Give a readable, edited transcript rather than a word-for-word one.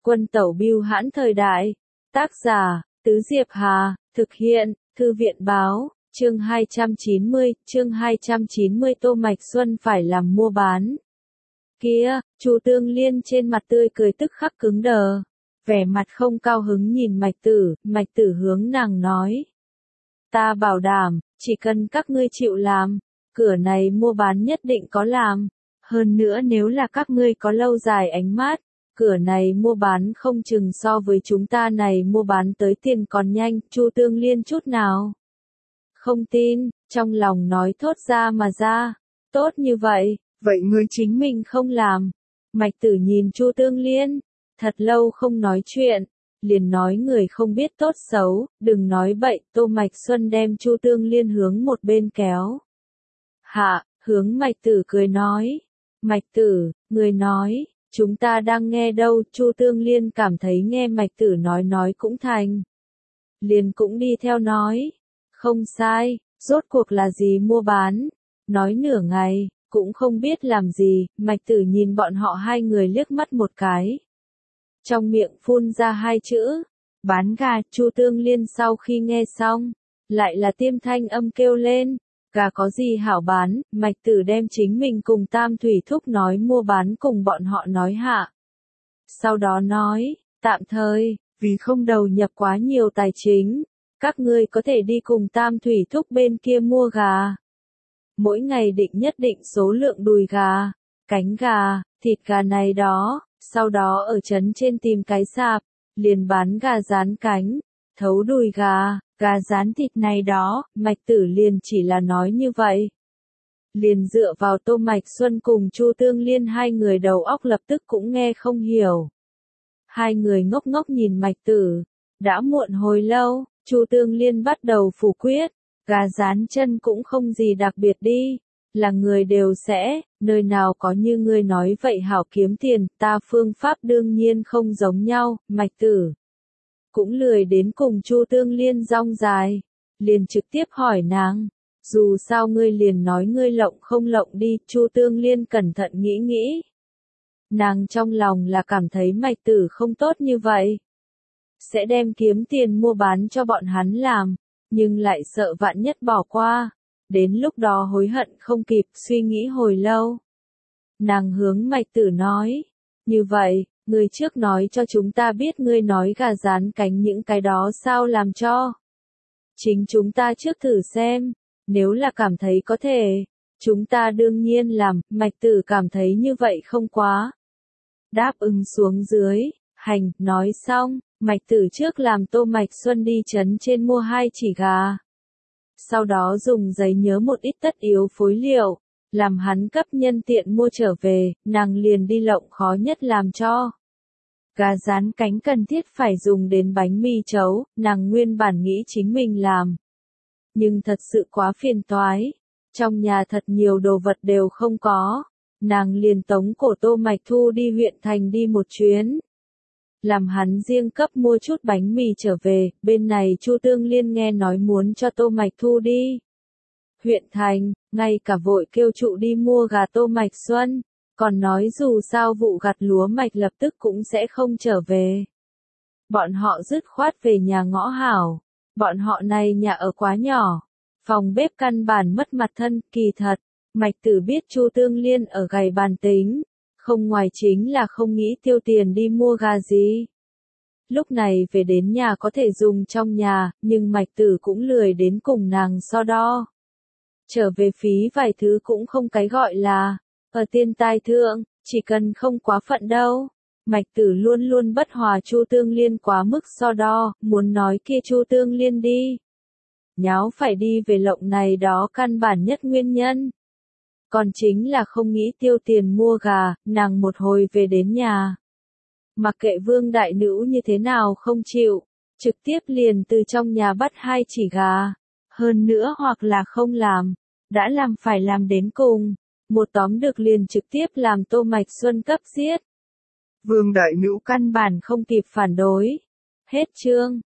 Quân tẩu bưu hãn thời đại. Tác giả, Tứ Diệp Hà, thực hiện, Thư viện báo, chương 290, Tô Mạch Xuân phải làm mua bán. Kia, Chu Tương Liên trên mặt tươi cười tức khắc cứng đờ, vẻ mặt không cao hứng nhìn Mạch Tử hướng nàng nói. Ta bảo đảm, chỉ cần các ngươi chịu làm, cửa này mua bán nhất định có làm. Hơn nữa nếu là các ngươi có lâu dài ánh mắt, cửa này mua bán không chừng so với chúng ta này mua bán tới tiền còn nhanh. Chu Tương Liên chút nào không tin, trong lòng nói thốt ra mà ra. Tốt như vậy, vậy ngươi chính mình không làm. Mạch Tử nhìn Chu Tương Liên, thật lâu không nói chuyện, liền nói người không biết tốt xấu, đừng nói bậy. Tô Mạch Xuân đem Chu Tương Liên hướng một bên kéo. Hạ, hướng Mạch Tử cười nói. Mạch Tử, người nói, chúng ta đang nghe đâu. Chu Tương Liên cảm thấy nghe Mạch Tử nói cũng thành. Liền cũng đi theo nói. Không sai, rốt cuộc là gì mua bán. Nói nửa ngày, cũng không biết làm gì. Mạch Tử nhìn bọn họ hai người liếc mắt một cái. Trong miệng phun ra hai chữ. Bán gà. Chu Tương Liên sau khi nghe xong, lại là tiêm thanh âm kêu lên. Gà có gì hảo bán. Mạch Tử đem chính mình cùng Tam Thủy Thúc nói mua bán cùng bọn họ nói hạ. Sau đó nói, tạm thời, vì không đầu nhập quá nhiều tài chính, các ngươi có thể đi cùng Tam Thủy Thúc bên kia mua gà. Mỗi ngày nhất định số lượng đùi gà, cánh gà, thịt gà này đó, sau đó ở trấn trên tìm cái sạp, liền bán gà rán cánh, thấu đùi gà, gà rán thịt này đó. Mạch Tử liền chỉ là nói như vậy. Liền dựa vào Tô Mạch Xuân cùng Chu Tương Liên hai người đầu óc lập tức cũng nghe không hiểu. Hai người ngốc ngốc nhìn Mạch Tử, đã muộn hồi lâu. Chu Tương Liên bắt đầu phủ quyết, gà rán chân cũng không gì đặc biệt đi, là người đều sẽ, nơi nào có như ngươi nói vậy hảo kiếm tiền. Ta phương pháp đương nhiên không giống nhau. Mạch Tử cũng lười đến cùng Chu Tương Liên rong dài, liền trực tiếp hỏi nàng, dù sao ngươi liền nói ngươi lộng không lộng đi. Chu Tương Liên cẩn thận nghĩ. Nàng trong lòng là cảm thấy Mạch Tử không tốt như vậy, sẽ đem kiếm tiền mua bán cho bọn hắn làm, nhưng lại sợ vạn nhất bỏ qua, đến lúc đó hối hận không kịp. Suy nghĩ hồi lâu, nàng hướng Mạch Tử nói, như vậy, ngươi trước nói cho chúng ta biết ngươi nói gà rán cánh những cái đó sao làm cho. Chính chúng ta trước thử xem, nếu là cảm thấy có thể, chúng ta đương nhiên làm. Mạch Tử cảm thấy như vậy không quá. Đáp ứng xuống dưới, hành. Nói xong, Mạch Tử trước làm Tô Mạch Xuân đi trấn trên mua 2 chỉ gà. Sau đó dùng giấy nhớ một ít tất yếu phối liệu, làm hắn cấp nhân tiện mua trở về. Nàng liền đi lộng khó nhất làm cho. Gà rán cánh cần thiết phải dùng đến bánh mì chấu, nàng nguyên bản nghĩ chính mình làm. Nhưng thật sự quá phiền toái. Trong nhà thật nhiều đồ vật đều không có. Nàng liền tống cổ Tô Mạch Thu đi huyện thành đi một chuyến. Làm hắn riêng cấp mua chút bánh mì trở về. Bên này Chu Tương Liên nghe nói muốn cho Tô Mạch Thu đi huyện thành, ngay cả vội kêu trụ đi mua gà. Tô Mạch Xuân còn nói dù sao vụ gặt lúa mạch lập tức cũng sẽ không trở về. Bọn họ dứt khoát về nhà ngõ hảo. Bọn họ này nhà ở quá nhỏ, phòng bếp căn bản mất mặt thân. Kỳ thật, Mạch Tử biết Chu Tương Liên ở gầy bàn tính, không ngoài chính là không nghĩ tiêu tiền đi mua gà gì. Lúc này về đến nhà có thể dùng trong nhà, nhưng Mạch Tử cũng lười đến cùng nàng so đo. Trở về phí vài thứ cũng không cái gọi là ở tiền tài thượng, chỉ cần không quá phận đâu. Mạch Tử luôn luôn bất hòa Chu Tương Liên quá mức so đo, muốn nói kia Chu Tương Liên đi nháo phải đi về lộng này đó căn bản nhất nguyên nhân. Còn chính là không nghĩ tiêu tiền mua gà. Nàng một hồi về đến nhà, mặc kệ Vương đại nữ như thế nào không chịu, trực tiếp liền từ trong nhà bắt 2 chỉ gà. Hơn nữa hoặc là không làm, đã làm phải làm đến cùng. Một tóm được liền trực tiếp làm Tô Mạch Xuân cấp giết. Vương đại nữ căn bản không kịp phản đối. Hết chương.